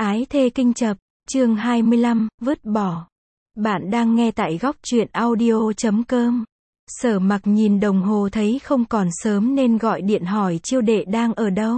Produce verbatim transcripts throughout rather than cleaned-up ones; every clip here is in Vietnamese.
Ái thê kinh chập, chương hai mươi lăm, vứt bỏ. Bạn đang nghe tại góc truyện audio chấm com. Sở Mặc nhìn đồng hồ thấy không còn sớm nên gọi điện hỏi Chiêu Đệ đang ở đâu.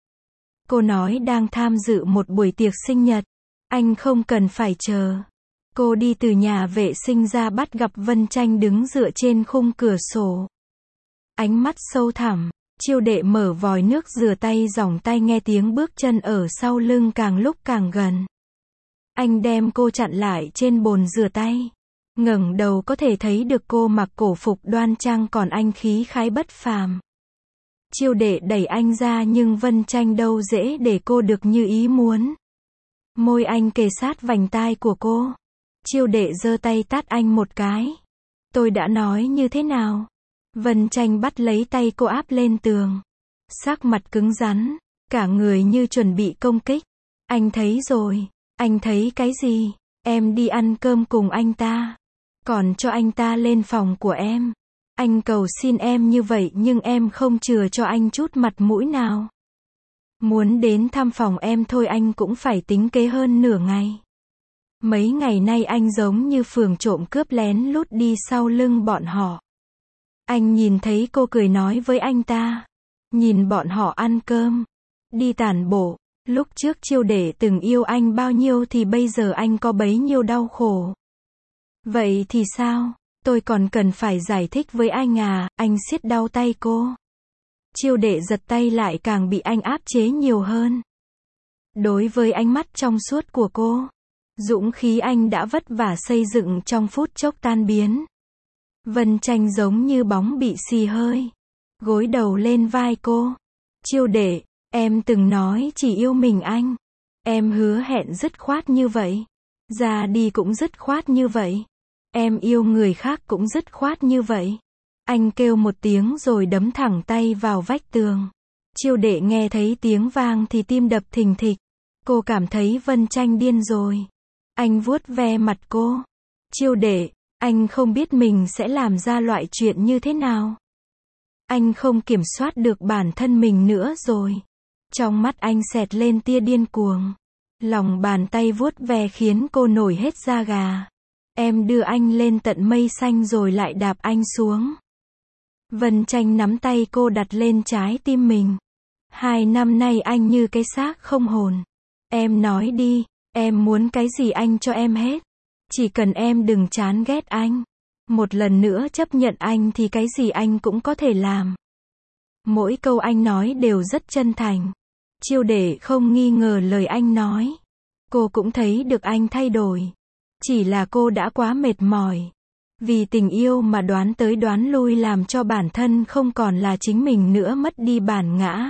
Cô nói đang tham dự một buổi tiệc sinh nhật. Anh không cần phải chờ. Cô đi từ nhà vệ sinh ra bắt gặp Vân Tranh đứng dựa trên khung cửa sổ. Ánh mắt sâu thẳm. Chiêu Đệ mở vòi nước rửa tay dòng tay nghe tiếng bước chân ở sau lưng càng lúc càng gần. Anh đem cô chặn lại trên bồn rửa tay. Ngẩng đầu có thể thấy được cô mặc cổ phục đoan trang còn anh khí khái bất phàm. Chiêu Đệ đẩy anh ra nhưng Vân Tranh đâu dễ để cô được như ý muốn. Môi anh kề sát vành tai của cô. Chiêu Đệ giơ tay tát anh một cái. Tôi đã nói như thế nào? Vân Tranh bắt lấy tay cô áp lên tường. Sắc mặt cứng rắn, cả người như chuẩn bị công kích. Anh thấy rồi. Anh thấy cái gì? Em đi ăn cơm cùng anh ta. Còn cho anh ta lên phòng của em. Anh cầu xin em như vậy nhưng em không chừa cho anh chút mặt mũi nào. Muốn đến thăm phòng em thôi anh cũng phải tính kế hơn nửa ngày. Mấy ngày nay anh giống như phường trộm cướp lén lút đi sau lưng bọn họ. Anh nhìn thấy cô cười nói với anh ta. Nhìn bọn họ ăn cơm. Đi tản bộ. Lúc trước Chiêu Đệ từng yêu anh bao nhiêu thì bây giờ anh có bấy nhiêu đau khổ. Vậy thì sao? Tôi còn cần phải giải thích với anh à? Anh siết đau tay cô. Chiêu Đệ giật tay lại càng bị anh áp chế nhiều hơn. Đối với ánh mắt trong suốt của cô, dũng khí anh đã vất vả xây dựng trong phút chốc tan biến. Vân Tranh giống như bóng bị xì hơi. Gối đầu lên vai cô. Chiêu Đệ, em từng nói chỉ yêu mình anh. Em hứa hẹn dứt khoát như vậy. Ra đi cũng dứt khoát như vậy. Em yêu người khác cũng dứt khoát như vậy. Anh kêu một tiếng rồi đấm thẳng tay vào vách tường. Chiêu Đệ nghe thấy tiếng vang thì tim đập thình thịch. Cô cảm thấy Vân Tranh điên rồi. Anh vuốt ve mặt cô. Chiêu Đệ, anh không biết mình sẽ làm ra loại chuyện như thế nào. Anh không kiểm soát được bản thân mình nữa rồi. Trong mắt anh xẹt lên tia điên cuồng. Lòng bàn tay vuốt ve khiến cô nổi hết da gà. Em đưa anh lên tận mây xanh rồi lại đạp anh xuống. Vân Tranh nắm tay cô đặt lên trái tim mình. Hai năm nay anh như cái xác không hồn. Em nói đi, em muốn cái gì anh cho em hết. Chỉ cần em đừng chán ghét anh. Một lần nữa chấp nhận anh thì cái gì anh cũng có thể làm. Mỗi câu anh nói đều rất chân thành. Chiêu Đệ không nghi ngờ lời anh nói. Cô cũng thấy được anh thay đổi. Chỉ là cô đã quá mệt mỏi. Vì tình yêu mà đoán tới đoán lui làm cho bản thân không còn là chính mình nữa, mất đi bản ngã.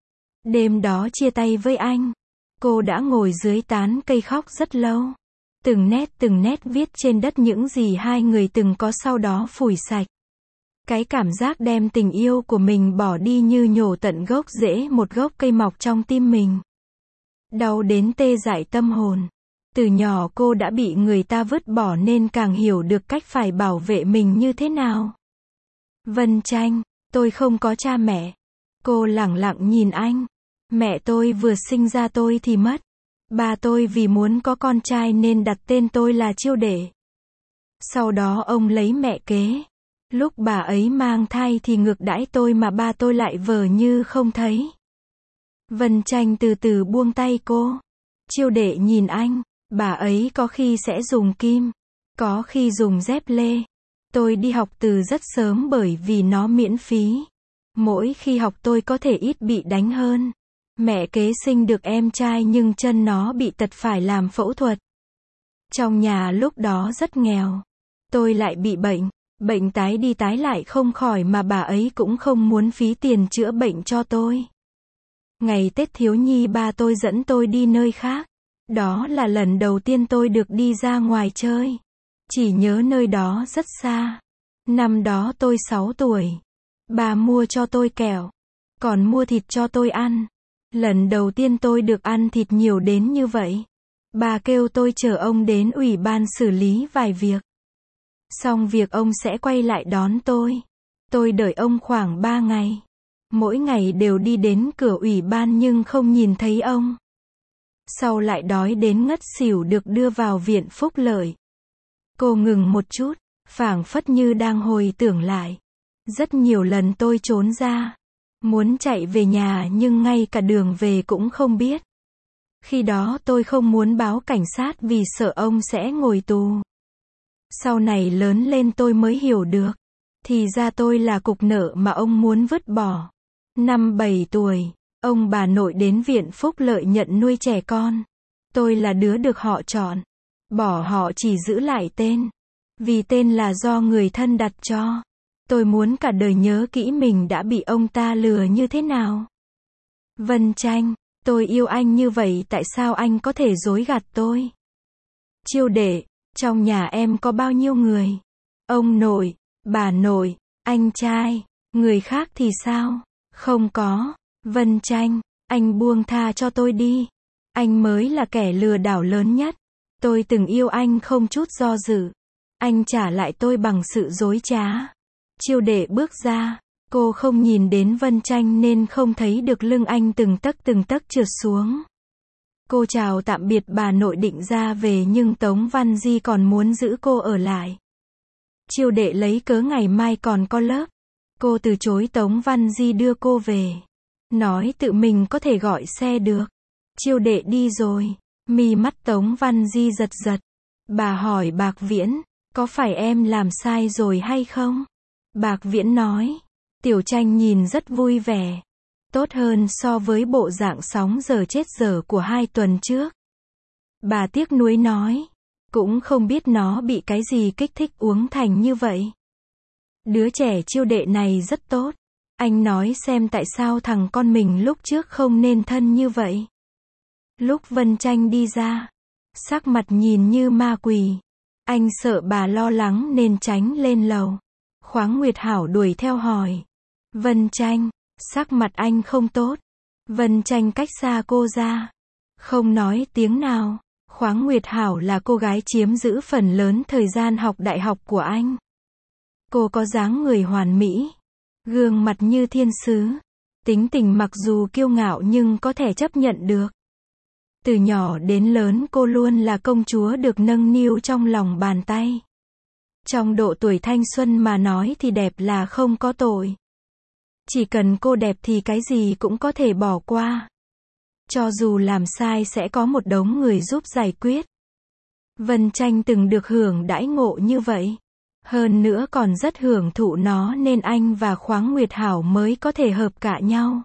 Đêm đó chia tay với anh. Cô đã ngồi dưới tán cây khóc rất lâu. Từng nét từng nét viết trên đất những gì hai người từng có, sau đó phủi sạch. Cái cảm giác đem tình yêu của mình bỏ đi như nhổ tận gốc rễ một gốc cây mọc trong tim mình. Đau đến tê dại tâm hồn. Từ nhỏ cô đã bị người ta vứt bỏ nên càng hiểu được cách phải bảo vệ mình như thế nào. Vân Tranh, tôi không có cha mẹ. Cô lẳng lặng nhìn anh. Mẹ tôi vừa sinh ra tôi thì mất. Ba tôi vì muốn có con trai nên đặt tên tôi là Chiêu Đệ. Sau đó ông lấy mẹ kế. Lúc bà ấy mang thai thì ngược đãi tôi mà ba tôi lại vờ như không thấy. Vân Tranh từ từ buông tay cô. Chiêu Đệ nhìn anh. Bà ấy có khi sẽ dùng kim, có khi dùng dép lê. Tôi đi học từ rất sớm bởi vì nó miễn phí. Mỗi khi học tôi có thể ít bị đánh hơn. Mẹ kế sinh được em trai nhưng chân nó bị tật phải làm phẫu thuật. Trong nhà lúc đó rất nghèo. Tôi lại bị bệnh, bệnh tái đi tái lại không khỏi mà bà ấy cũng không muốn phí tiền chữa bệnh cho tôi. Ngày Tết thiếu nhi ba tôi dẫn tôi đi nơi khác. Đó là lần đầu tiên tôi được đi ra ngoài chơi. Chỉ nhớ nơi đó rất xa. Năm đó tôi sáu tuổi. Bà mua cho tôi kẹo. Còn mua thịt cho tôi ăn. Lần đầu tiên tôi được ăn thịt nhiều đến như vậy. Bà kêu tôi chở ông đến ủy ban xử lý vài việc. Xong việc ông sẽ quay lại đón tôi. Tôi đợi ông khoảng ba ngày. Mỗi ngày đều đi đến cửa ủy ban nhưng không nhìn thấy ông. sau lại đói đến ngất xỉu được đưa vào viện phúc lợi. Cô ngừng một chút, phảng phất như đang hồi tưởng lại. Rất nhiều lần tôi trốn ra, muốn chạy về nhà nhưng ngay cả đường về cũng không biết. Khi đó tôi không muốn báo cảnh sát vì sợ ông sẽ ngồi tù. Sau này lớn lên tôi mới hiểu được, thì ra tôi là cục nợ mà ông muốn vứt bỏ. Năm bảy tuổi, ông bà nội đến viện phúc lợi nhận nuôi trẻ con. Tôi là đứa được họ chọn, bỏ họ chỉ giữ lại tên. Vì tên là do người thân đặt cho. Tôi muốn cả đời nhớ kỹ mình đã bị ông ta lừa như thế nào. Vân Tranh, tôi yêu anh như vậy tại sao anh có thể dối gạt tôi? Chiêu Đệ, trong nhà em có bao nhiêu người? Ông nội, bà nội, anh trai, người khác thì sao? Không có. Vân Tranh, anh buông tha cho tôi đi. Anh mới là kẻ lừa đảo lớn nhất. Tôi từng yêu anh không chút do dự. Anh trả lại tôi bằng sự dối trá. Chiêu Đệ bước ra. Cô không nhìn đến Vân Tranh nên không thấy được lưng anh từng tấc từng tấc trượt xuống. Cô chào tạm biệt bà nội định ra về nhưng Tống Văn Di còn muốn giữ cô ở lại. Chiêu Đệ lấy cớ ngày mai còn có lớp. Cô từ chối Tống Văn Di đưa cô về. Nói tự mình có thể gọi xe được. Chiêu Đệ đi rồi. Mi mắt Tống Văn Di giật giật. Bà hỏi Bạc Viễn, có phải em làm sai rồi hay không? Bạc Viễn nói. Tiểu Tranh nhìn rất vui vẻ. Tốt hơn so với bộ dạng sóng giờ chết dở của hai tuần trước. Bà tiếc nuối nói. Cũng không biết nó bị cái gì kích thích uống thành như vậy. Đứa trẻ Chiêu Đệ này rất tốt. Anh nói xem tại sao thằng con mình lúc trước không nên thân như vậy. Lúc Vân Tranh đi ra, sắc mặt nhìn như ma quỷ. Anh sợ bà lo lắng nên tránh lên lầu. Khoáng Nguyệt Hảo đuổi theo hỏi. Vân Tranh, sắc mặt anh không tốt. Vân Tranh cách xa cô ra. Không nói tiếng nào. Khoáng Nguyệt Hảo là cô gái chiếm giữ phần lớn thời gian học đại học của anh. Cô có dáng người hoàn mỹ. Gương mặt như thiên sứ. Tính tình mặc dù kiêu ngạo nhưng có thể chấp nhận được. Từ nhỏ đến lớn cô luôn là công chúa được nâng niu trong lòng bàn tay. Trong độ tuổi thanh xuân mà nói thì đẹp là không có tội. Chỉ cần cô đẹp thì cái gì cũng có thể bỏ qua. Cho dù làm sai sẽ có một đống người giúp giải quyết. Vân Tranh từng được hưởng đãi ngộ như vậy. Hơn nữa còn rất hưởng thụ nó nên anh và Khoáng Nguyệt Hảo mới có thể hợp cả nhau.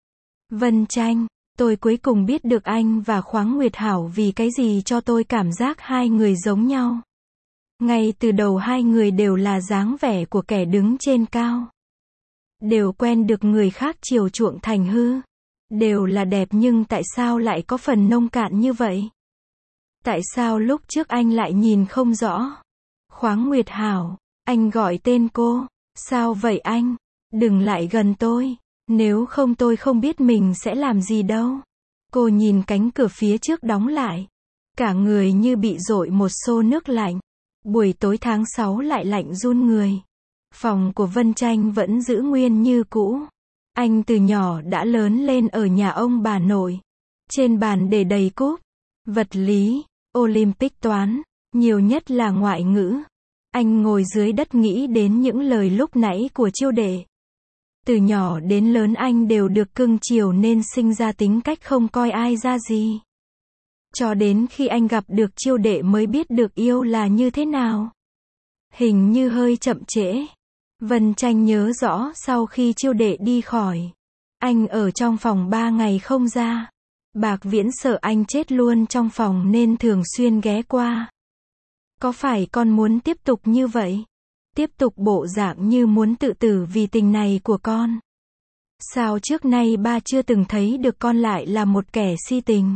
Vân Tranh, tôi cuối cùng biết được anh và Khoáng Nguyệt Hảo vì cái gì cho tôi cảm giác hai người giống nhau. Ngay từ đầu hai người đều là dáng vẻ của kẻ đứng trên cao. Đều quen được người khác chiều chuộng thành hư. Đều là đẹp nhưng tại sao lại có phần nông cạn như vậy? Tại sao lúc trước anh lại nhìn không rõ? Khoáng Nguyệt Hảo, anh gọi tên cô. Sao vậy anh? Đừng lại gần tôi. Nếu không tôi không biết mình sẽ làm gì đâu. Cô nhìn cánh cửa phía trước đóng lại. Cả người như bị dội một xô nước lạnh. Buổi tối tháng sáu lại lạnh run người. Phòng của Vân Tranh vẫn giữ nguyên như cũ. Anh từ nhỏ đã lớn lên ở nhà ông bà nội. Trên bàn để đầy cúp, vật lý, Olympic toán, nhiều nhất là ngoại ngữ. Anh ngồi dưới đất nghĩ đến những lời lúc nãy của Chiêu Đệ. Từ nhỏ đến lớn anh đều được cưng chiều nên sinh ra tính cách không coi ai ra gì. Cho đến khi anh gặp được Chiêu Đệ mới biết được yêu là như thế nào. Hình như hơi chậm trễ. Vân Tranh nhớ rõ sau khi Chiêu Đệ đi khỏi. Anh ở trong phòng ba ngày không ra. Bạc Viễn sợ anh chết luôn trong phòng nên thường xuyên ghé qua. Có phải con muốn tiếp tục như vậy? Tiếp tục bộ dạng như muốn tự tử vì tình này của con? Sao trước nay ba chưa từng thấy được con lại là một kẻ si tình?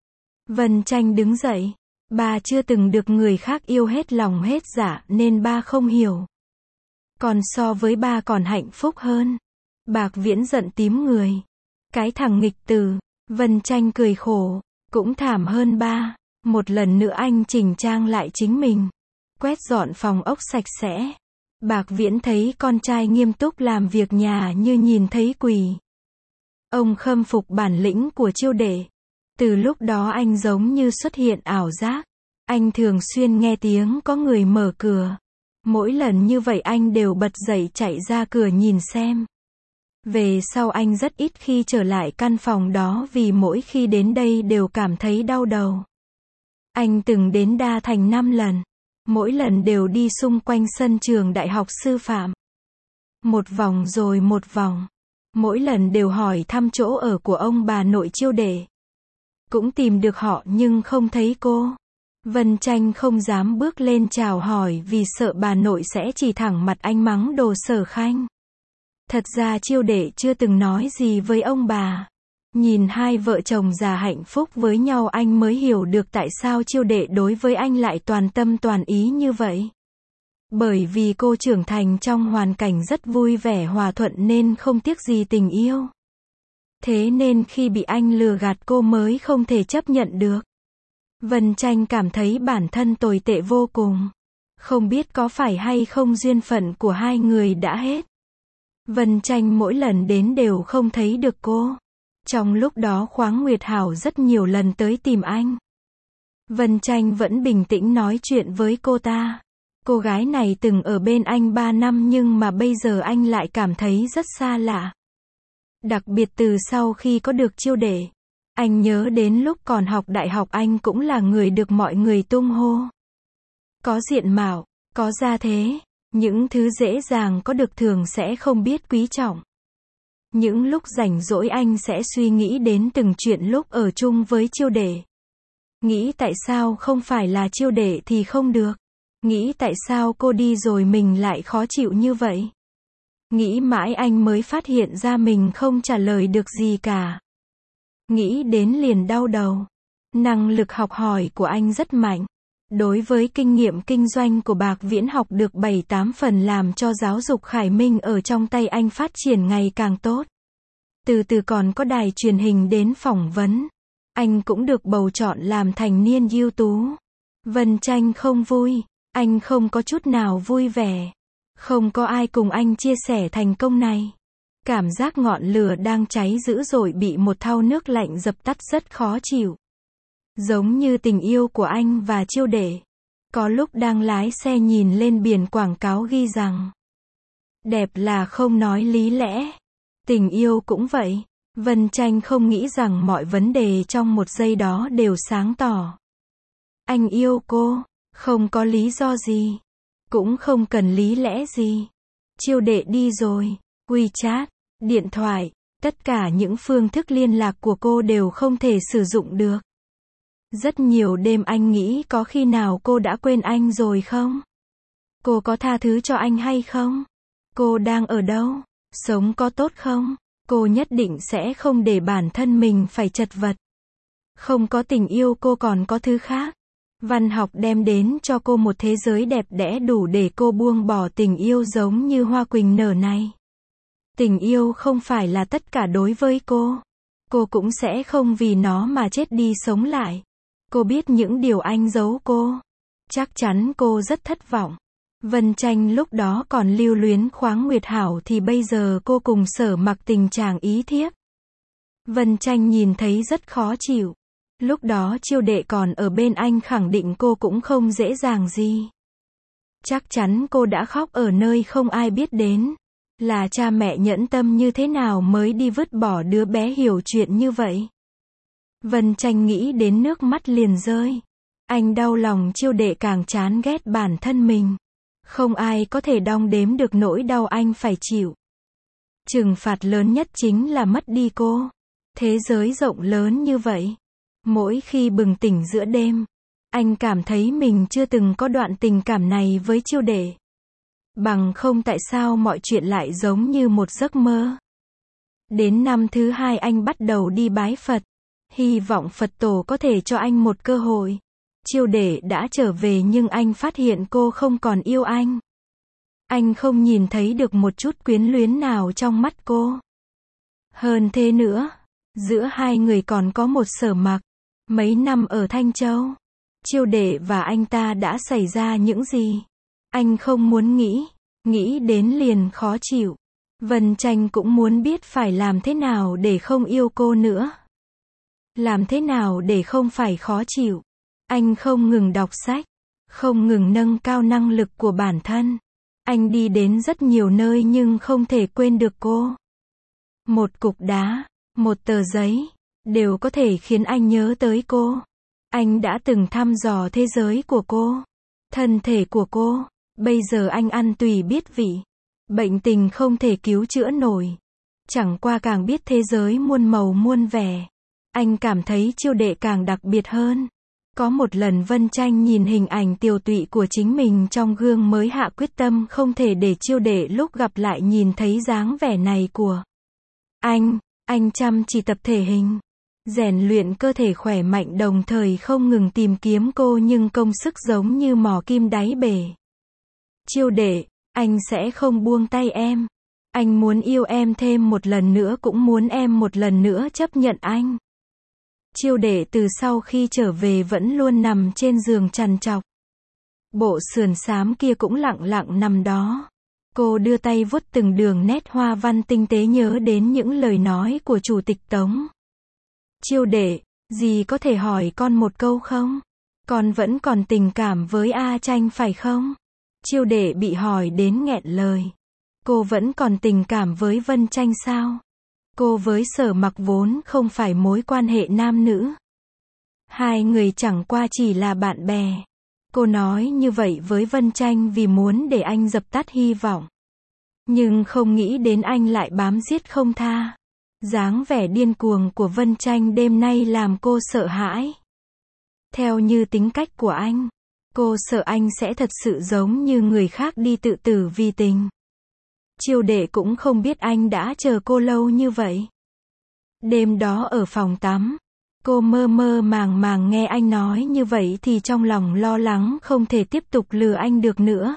Vân Tranh đứng dậy. Ba chưa từng được người khác yêu hết lòng hết dạ nên ba không hiểu. Còn so với ba còn hạnh phúc hơn. Bạc Viễn giận tím người. Cái thằng nghịch tử. Vân Tranh cười khổ. Cũng thảm hơn ba. Một lần nữa anh chỉnh trang lại chính mình. Quét dọn phòng ốc sạch sẽ. Bạc Viễn thấy con trai nghiêm túc làm việc nhà như nhìn thấy quỷ. Ông khâm phục bản lĩnh của Chiêu Đệ. Từ lúc đó anh giống như xuất hiện ảo giác. Anh thường xuyên nghe tiếng có người mở cửa. Mỗi lần như vậy anh đều bật dậy chạy ra cửa nhìn xem. Về sau anh rất ít khi trở lại căn phòng đó vì mỗi khi đến đây đều cảm thấy đau đầu. Anh từng đến Đa Thành năm lần. Mỗi lần đều đi xung quanh sân trường đại học sư phạm. Một vòng rồi một vòng. Mỗi lần đều hỏi thăm chỗ ở của ông bà nội Chiêu Đệ. Cũng tìm được họ nhưng không thấy cô. Vân Tranh không dám bước lên chào hỏi vì sợ bà nội sẽ chỉ thẳng mặt anh mắng đồ Sở Khanh. Thật ra Chiêu Đệ chưa từng nói gì với ông bà. Nhìn hai vợ chồng già hạnh phúc với nhau anh mới hiểu được tại sao Chiêu Đệ đối với anh lại toàn tâm toàn ý như vậy. Bởi vì cô trưởng thành trong hoàn cảnh rất vui vẻ hòa thuận nên không tiếc gì tình yêu. Thế nên khi bị anh lừa gạt cô mới không thể chấp nhận được. Vân Tranh cảm thấy bản thân tồi tệ vô cùng. Không biết có phải hay không duyên phận của hai người đã hết. Vân Tranh mỗi lần đến đều không thấy được cô. Trong lúc đó Khoáng Nguyệt Hảo rất nhiều lần tới tìm anh. Vân Tranh vẫn bình tĩnh nói chuyện với cô ta. Cô gái này từng ở bên anh ba năm nhưng mà bây giờ anh lại cảm thấy rất xa lạ. Đặc biệt từ sau khi có được Chiêu Đệ. Anh nhớ đến lúc còn học đại học anh cũng là người được mọi người tung hô. Có diện mạo, có gia thế, những thứ dễ dàng có được thường sẽ không biết quý trọng. Những lúc rảnh rỗi anh sẽ suy nghĩ đến từng chuyện lúc ở chung với Chiêu Đệ. Nghĩ tại sao không phải là Chiêu Đệ thì không được. Nghĩ tại sao cô đi rồi mình lại khó chịu như vậy. Nghĩ mãi anh mới phát hiện ra mình không trả lời được gì cả. Nghĩ đến liền đau đầu. Năng lực học hỏi của anh rất mạnh. Đối với kinh nghiệm kinh doanh của Bạc Viễn học được bảy tám phần làm cho giáo dục Khải Minh ở trong tay anh phát triển ngày càng tốt. Từ từ còn có đài truyền hình đến phỏng vấn. Anh cũng được bầu chọn làm thành niên ưu tú. Vân Tranh không vui. Anh không có chút nào vui vẻ. Không có ai cùng anh chia sẻ thành công này. Cảm giác ngọn lửa đang cháy dữ dội bị một thau nước lạnh dập tắt rất khó chịu. Giống như tình yêu của anh và Chiêu Đệ. Có lúc đang lái xe nhìn lên biển quảng cáo ghi rằng đẹp là không nói lý lẽ. Tình yêu cũng vậy. Vân Tranh không nghĩ rằng mọi vấn đề trong một giây đó đều sáng tỏ. Anh yêu cô, không có lý do gì. Cũng không cần lý lẽ gì. Chiêu Đệ đi rồi. WeChat, điện thoại, tất cả những phương thức liên lạc của cô đều không thể sử dụng được. Rất nhiều đêm anh nghĩ có khi nào cô đã quên anh rồi không? Cô có tha thứ cho anh hay không? Cô đang ở đâu? Sống có tốt không? Cô nhất định sẽ không để bản thân mình phải chật vật. Không có tình yêu cô còn có thứ khác. Văn học đem đến cho cô một thế giới đẹp đẽ đủ để cô buông bỏ tình yêu giống như hoa quỳnh nở này. Tình yêu không phải là tất cả đối với cô. Cô cũng sẽ không vì nó mà chết đi sống lại. Cô biết những điều anh giấu cô. Chắc chắn cô rất thất vọng. Vân Tranh lúc đó còn lưu luyến Khoáng Nguyệt Hảo thì bây giờ cô cùng Sở Mặc tình trạng ý thiếp. Vân Tranh nhìn thấy rất khó chịu. Lúc đó Chiêu Đệ còn ở bên anh khẳng định cô cũng không dễ dàng gì. Chắc chắn cô đã khóc ở nơi không ai biết đến. Là cha mẹ nhẫn tâm như thế nào mới đi vứt bỏ đứa bé hiểu chuyện như vậy. Vân Tranh nghĩ đến nước mắt liền rơi. Anh đau lòng Chiêu Đệ càng chán ghét bản thân mình. Không ai có thể đong đếm được nỗi đau anh phải chịu. Trừng phạt lớn nhất chính là mất đi cô. Thế giới rộng lớn như vậy. Mỗi khi bừng tỉnh giữa đêm, anh cảm thấy mình chưa từng có đoạn tình cảm này với Chiêu Đệ. Bằng không tại sao mọi chuyện lại giống như một giấc mơ. Đến năm thứ hai anh bắt đầu đi bái Phật. Hy vọng Phật tổ có thể cho anh một cơ hội. Chiêu Đệ đã trở về nhưng anh phát hiện cô không còn yêu anh. Anh không nhìn thấy được một chút quyến luyến nào trong mắt cô. Hơn thế nữa, giữa hai người còn có một Sở Mặc. Mấy năm ở Thanh Châu, Chiêu Đệ và anh ta đã xảy ra những gì? Anh không muốn nghĩ, nghĩ đến liền khó chịu. Vân Tranh cũng muốn biết phải làm thế nào để không yêu cô nữa. Làm thế nào để không phải khó chịu? Anh không ngừng đọc sách, không ngừng nâng cao năng lực của bản thân. Anh đi đến rất nhiều nơi nhưng không thể quên được cô. Một cục đá, một tờ giấy, đều có thể khiến anh nhớ tới cô. Anh đã từng thăm dò thế giới của cô, thân thể của cô. Bây giờ anh ăn tùy biết vị. Bệnh tình không thể cứu chữa nổi. Chẳng qua càng biết thế giới muôn màu muôn vẻ. Anh cảm thấy Chiêu Đệ càng đặc biệt hơn. Có một lần Vân Tranh nhìn hình ảnh tiều tụy của chính mình trong gương mới hạ quyết tâm không thể để Chiêu Đệ lúc gặp lại nhìn thấy dáng vẻ này của anh. Anh chăm chỉ tập thể hình, rèn luyện cơ thể khỏe mạnh đồng thời không ngừng tìm kiếm cô nhưng công sức giống như mò kim đáy bể. Chiêu Đệ, anh sẽ không buông tay em. Anh muốn yêu em thêm một lần nữa cũng muốn em một lần nữa chấp nhận anh. Chiêu Đệ từ sau khi trở về vẫn luôn nằm trên giường trằn trọc. Bộ sườn xám kia cũng lặng lặng nằm đó. Cô đưa tay vuốt từng đường nét hoa văn tinh tế nhớ đến những lời nói của Chủ tịch Tống. Chiêu Đệ, dì có thể hỏi con một câu không? Con vẫn còn tình cảm với A Tranh phải không? Chiêu Đệ bị hỏi đến nghẹn lời. Cô vẫn còn tình cảm với Vân Tranh sao? Cô với Sở Mặc vốn không phải mối quan hệ nam nữ. Hai người chẳng qua chỉ là bạn bè. Cô nói như vậy với Vân Tranh vì muốn để anh dập tắt hy vọng. Nhưng không nghĩ đến anh lại bám giết không tha. Dáng vẻ điên cuồng của Vân Tranh đêm nay làm cô sợ hãi. Theo như tính cách của anh, cô sợ anh sẽ thật sự giống như người khác đi tự tử vì tình. Chiêu Đệ cũng không biết anh đã chờ cô lâu như vậy. Đêm đó ở phòng tắm, cô mơ mơ màng màng nghe anh nói như vậy thì trong lòng lo lắng không thể tiếp tục lừa anh được nữa.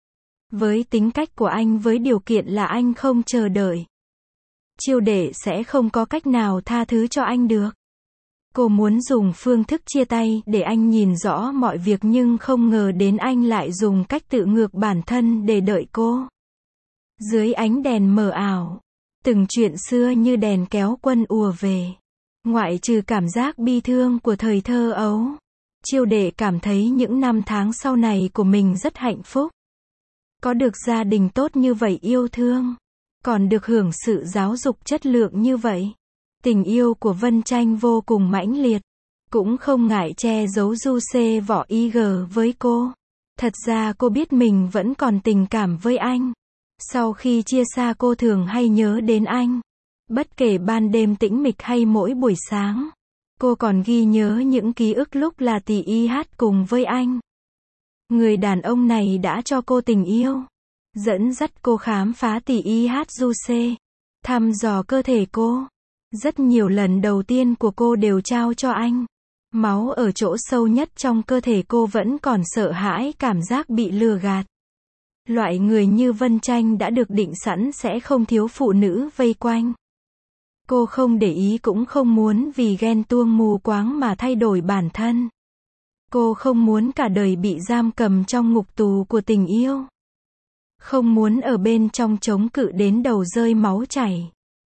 Với tính cách của anh với điều kiện là anh không chờ đợi, Chiêu Đệ sẽ không có cách nào tha thứ cho anh được. Cô muốn dùng phương thức chia tay để anh nhìn rõ mọi việc nhưng không ngờ đến anh lại dùng cách tự ngược bản thân để đợi cô. Dưới ánh đèn mờ ảo, từng chuyện xưa như đèn kéo quân ùa về. Ngoại trừ cảm giác bi thương của thời thơ ấu, Chiêu Đệ cảm thấy những năm tháng sau này của mình rất hạnh phúc. Có được gia đình tốt như vậy yêu thương, còn được hưởng sự giáo dục chất lượng như vậy. Tình yêu của Vân Tranh vô cùng mãnh liệt, cũng không ngại che giấu du xê vỏ i giê với cô. Thật ra cô biết mình vẫn còn tình cảm với anh. Sau khi chia xa cô thường hay nhớ đến anh. Bất kể ban đêm tĩnh mịch hay mỗi buổi sáng, cô còn ghi nhớ những ký ức lúc là tỷ y hát cùng với anh. Người đàn ông này đã cho cô tình yêu, dẫn dắt cô khám phá tỷ y hát du xê, thăm dò cơ thể cô. Rất nhiều lần đầu tiên của cô đều trao cho anh. Máu ở chỗ sâu nhất trong cơ thể cô vẫn còn sợ hãi cảm giác bị lừa gạt. Loại người như Vân Tranh đã được định sẵn sẽ không thiếu phụ nữ vây quanh. Cô không để ý cũng không muốn vì ghen tuông mù quáng mà thay đổi bản thân. Cô không muốn cả đời bị giam cầm trong ngục tù của tình yêu. Không muốn ở bên trong chống cự đến đầu rơi máu chảy.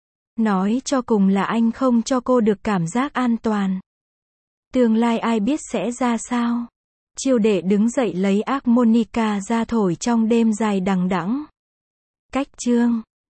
Nói cho cùng là anh không cho cô được cảm giác an toàn. Tương lai ai biết sẽ ra sao. Chiêu Đệ đứng dậy lấy harmonica ra thổi trong đêm dài đằng đẵng. Cách chương